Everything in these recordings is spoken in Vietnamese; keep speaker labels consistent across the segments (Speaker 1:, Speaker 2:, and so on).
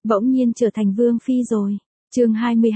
Speaker 1: bỗng nhiên trở thành vương phi rồi. Chương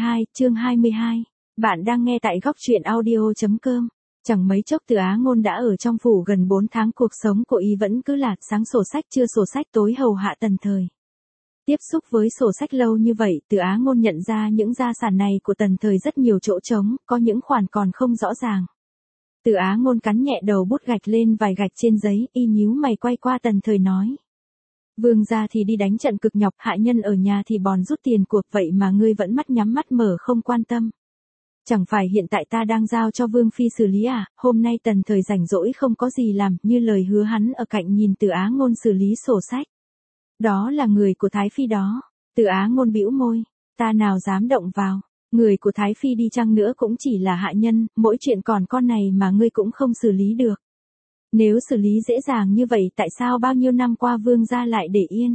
Speaker 1: 22. Bạn đang nghe tại góc truyện audio.com. Chẳng mấy chốc Từ Á Ngôn đã ở trong phủ gần 4 tháng, cuộc sống của y vẫn cứ là sáng sổ sách trưa sổ sách tối hầu hạ Tần Thời. Tiếp xúc với sổ sách lâu như vậy, Từ Á Ngôn nhận ra những gia sản này của Tần Thời rất nhiều chỗ trống, có những khoản còn không rõ ràng. Từ Á Ngôn cắn nhẹ đầu bút gạch lên vài gạch trên giấy, y nhíu mày quay qua Tần Thời nói. Vương gia thì đi đánh trận cực nhọc, hạ nhân ở nhà thì bòn rút tiền cuộc, vậy mà ngươi vẫn mắt nhắm mắt mở không quan tâm. Chẳng phải hiện tại ta đang giao cho Vương phi xử lý à? Hôm nay Tần Thời rảnh rỗi không có gì làm, như lời hứa hắn ở cạnh nhìn Từ Á Ngôn xử lý sổ sách. Đó là người của Thái phi đó. Từ Á Ngôn bĩu môi, ta nào dám động vào. Người của Thái phi đi chăng nữa cũng chỉ là hạ nhân, mỗi chuyện còn con này mà ngươi cũng không xử lý được. Nếu xử lý dễ dàng như vậy tại sao bao nhiêu năm qua Vương gia lại để yên?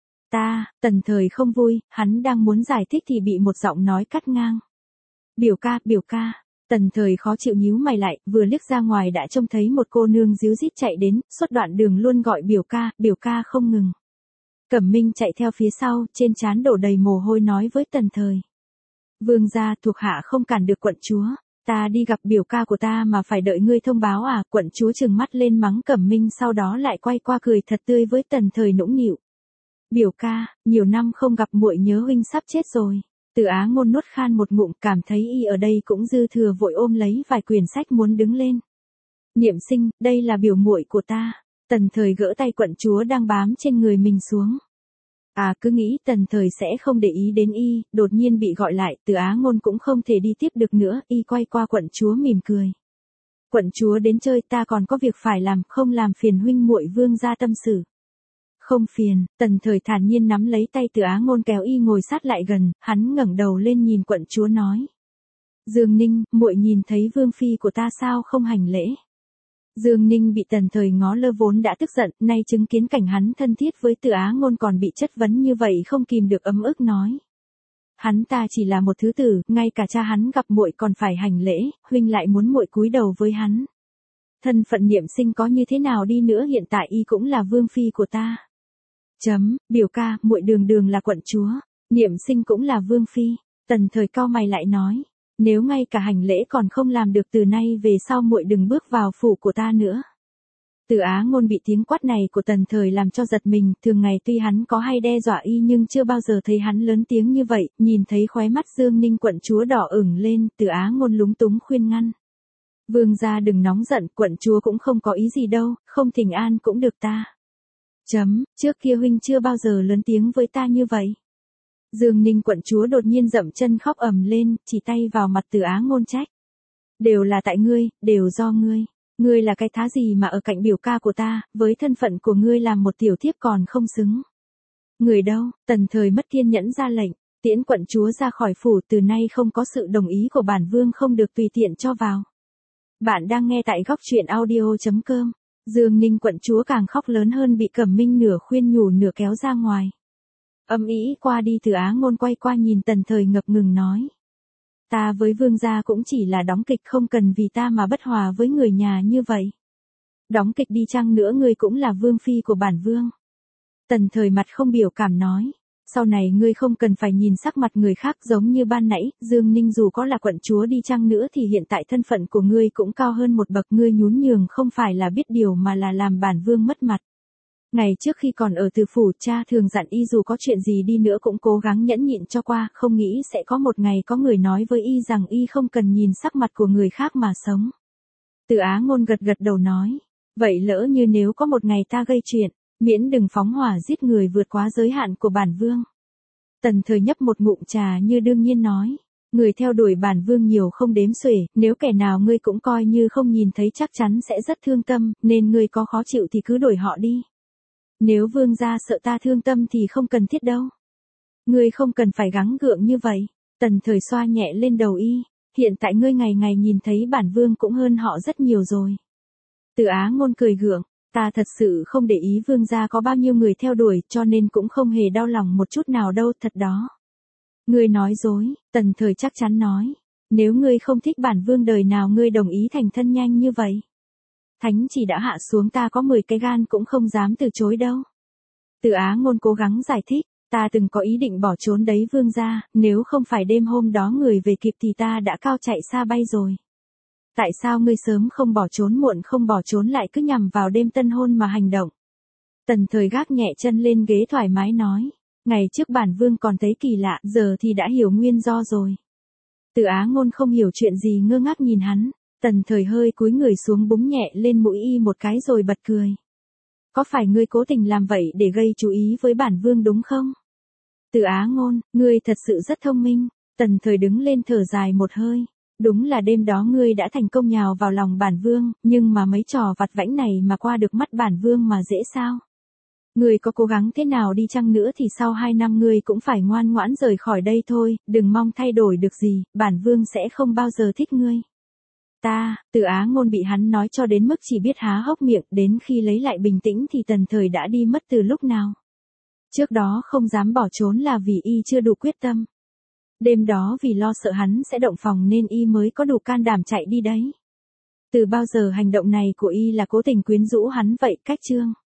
Speaker 1: Tần Thời không vui, hắn đang muốn giải thích thì bị một giọng nói cắt ngang. Biểu ca. Tần Thời khó chịu nhíu mày lại, vừa liếc ra ngoài đã trông thấy một cô nương díu dít chạy đến, suốt đoạn đường luôn gọi biểu ca không ngừng. Cẩm Minh chạy theo phía sau, trên trán đổ đầy mồ hôi nói với Tần Thời. Vương gia, thuộc hạ không cản được quận chúa. Ta đi gặp biểu ca của ta mà phải đợi ngươi thông báo à? Quận chúa trừng mắt lên mắng Cẩm Minh, sau đó lại quay qua cười thật tươi với Tần Thời nũng nịu. Biểu ca, nhiều năm không gặp muội nhớ huynh sắp chết rồi. Từ Á Ngôn nuốt khan một ngụm, cảm thấy y ở đây cũng dư thừa, vội ôm lấy vài quyển sách muốn đứng lên. Niệm Sinh, đây là biểu muội của ta. Tần Thời gỡ tay quận chúa đang bám trên người mình xuống. Cứ nghĩ Tần Thời sẽ không để ý đến y, đột nhiên bị gọi lại, Từ Á Ngôn cũng không thể đi tiếp được nữa, y quay qua quận chúa mỉm cười. Quận chúa đến chơi, ta còn có việc phải làm, không làm phiền huynh muội Vương gia tâm sự. Không phiền. Tần Thời thản nhiên nắm lấy tay Từ Á Ngôn kéo y ngồi sát lại gần, hắn ngẩng đầu lên nhìn quận chúa nói. Dương Ninh, muội nhìn thấy Vương phi của ta sao không hành lễ? Dương Ninh bị Tần Thời ngó lơ vốn đã tức giận, nay chứng kiến cảnh hắn thân thiết với Từ Á Ngôn còn bị chất vấn như vậy không kìm được ấm ức nói. Hắn ta chỉ là một thứ tử, ngay cả cha hắn gặp muội còn phải hành lễ, huynh lại muốn muội cúi đầu với hắn. Thân phận Niệm Sinh có như thế nào đi nữa hiện tại y cũng là Vương phi của ta. Biểu ca, muội đường là quận chúa, Niệm Sinh cũng là Vương phi. Tần Thời cau mày lại nói. Nếu ngay cả hành lễ còn không làm được, từ nay về sau muội đừng bước vào phủ của ta nữa. Từ Á Ngôn bị tiếng quát này của Tần Thời làm cho giật mình, thường ngày tuy hắn có hay đe dọa y nhưng chưa bao giờ thấy hắn lớn tiếng như vậy, nhìn thấy khóe mắt Dương Ninh quận chúa đỏ ửng lên, Từ Á Ngôn lúng túng khuyên ngăn. Vương gia đừng nóng giận, quận chúa cũng không có ý gì đâu, không thỉnh an cũng được ta. Trước kia huynh chưa bao giờ lớn tiếng với ta như vậy. Dương Ninh quận chúa đột nhiên dậm chân khóc ầm lên, chỉ tay vào mặt Từ Á Ngôn trách. Đều là tại ngươi, đều do ngươi. Ngươi là cái thá gì mà ở cạnh biểu ca của ta, với thân phận của ngươi làm một tiểu thiếp còn không xứng. Người đâu? Tần Thời mất kiên nhẫn ra lệnh, tiễn quận chúa ra khỏi phủ, từ nay không có sự đồng ý của bản vương không được tùy tiện cho vào. Bạn đang nghe tại góc truyện audio.com. Dương Ninh quận chúa càng khóc lớn hơn, bị Cẩm Minh nửa khuyên nhủ nửa kéo ra ngoài. Âm ý qua đi, Từ Á Ngôn quay qua nhìn Tần Thời ngập ngừng nói. Ta với Vương gia cũng chỉ là đóng kịch, không cần vì ta mà bất hòa với người nhà như vậy. Đóng kịch đi chăng nữa ngươi cũng là Vương phi của bản vương. Tần Thời mặt không biểu cảm nói. Sau này ngươi không cần phải nhìn sắc mặt người khác, giống như ban nãy, Dương Ninh dù có là quận chúa đi chăng nữa thì hiện tại thân phận của ngươi cũng cao hơn một bậc, ngươi nhún nhường không phải là biết điều mà là làm bản vương mất mặt. Ngày trước khi còn ở Từ phủ, cha thường dặn y dù có chuyện gì đi nữa cũng cố gắng nhẫn nhịn cho qua, không nghĩ sẽ có một ngày có người nói với y rằng y không cần nhìn sắc mặt của người khác mà sống. Từ Á Ngôn gật đầu nói, vậy lỡ như nếu có một ngày ta gây chuyện, miễn đừng phóng hỏa giết người vượt quá giới hạn của bản vương. Tần Thời nhấp một ngụm trà như đương nhiên nói, người theo đuổi bản vương nhiều không đếm xuể, nếu kẻ nào ngươi cũng coi như không nhìn thấy chắc chắn sẽ rất thương tâm, nên ngươi có khó chịu thì cứ đuổi họ đi. Nếu vương gia sợ ta thương tâm thì không cần thiết đâu. Ngươi không cần phải gắng gượng như vậy. Tần Thời xoa nhẹ lên đầu y, hiện tại ngươi ngày ngày nhìn thấy bản vương cũng hơn họ rất nhiều rồi. Từ Á Ngôn cười gượng, ta thật sự không để ý vương gia có bao nhiêu người theo đuổi, cho nên cũng không hề đau lòng một chút nào đâu, thật đó. Ngươi nói dối. Tần Thời chắc chắn nói, nếu ngươi không thích bản vương đời nào ngươi đồng ý thành thân nhanh như vậy. Thánh chỉ đã hạ xuống, ta có 10 cái gan cũng không dám từ chối đâu. Từ Á Ngôn cố gắng giải thích, Ta từng có ý định bỏ trốn đấy vương gia, nếu không phải đêm hôm đó người về kịp thì ta đã cao chạy xa bay rồi. Tại sao ngươi sớm không bỏ trốn muộn không bỏ trốn lại cứ nhằm vào đêm tân hôn mà hành động? Tần Thời gác nhẹ chân lên ghế thoải mái nói. Ngày trước bản vương còn thấy kỳ lạ, giờ thì đã hiểu nguyên do rồi. Từ Á Ngôn không hiểu chuyện gì ngơ ngác nhìn hắn. Tần Thời hơi cúi người xuống búng nhẹ lên mũi y một cái rồi bật cười. Có phải ngươi cố tình làm vậy để gây chú ý với bản vương đúng không? Từ Á Ngôn, ngươi thật sự rất thông minh. Tần Thời đứng lên thở dài một hơi. Đúng là đêm đó ngươi đã thành công nhào vào lòng bản vương, nhưng mà mấy trò vặt vãnh này mà qua được mắt bản vương mà dễ sao? Ngươi có cố gắng thế nào đi chăng nữa thì sau 2 năm ngươi cũng phải ngoan ngoãn rời khỏi đây thôi, đừng mong thay đổi được gì, bản vương sẽ không bao giờ thích ngươi. Từ Á Ngôn bị hắn nói cho đến mức chỉ biết há hốc miệng, đến khi lấy lại bình tĩnh thì Tần Thời đã đi mất từ lúc nào. Trước đó không dám bỏ trốn là vì y chưa đủ quyết tâm. Đêm đó vì lo sợ hắn sẽ động phòng nên y mới có đủ can đảm chạy đi đấy. Từ bao giờ hành động này của y là cố tình quyến rũ hắn vậy? Cách chương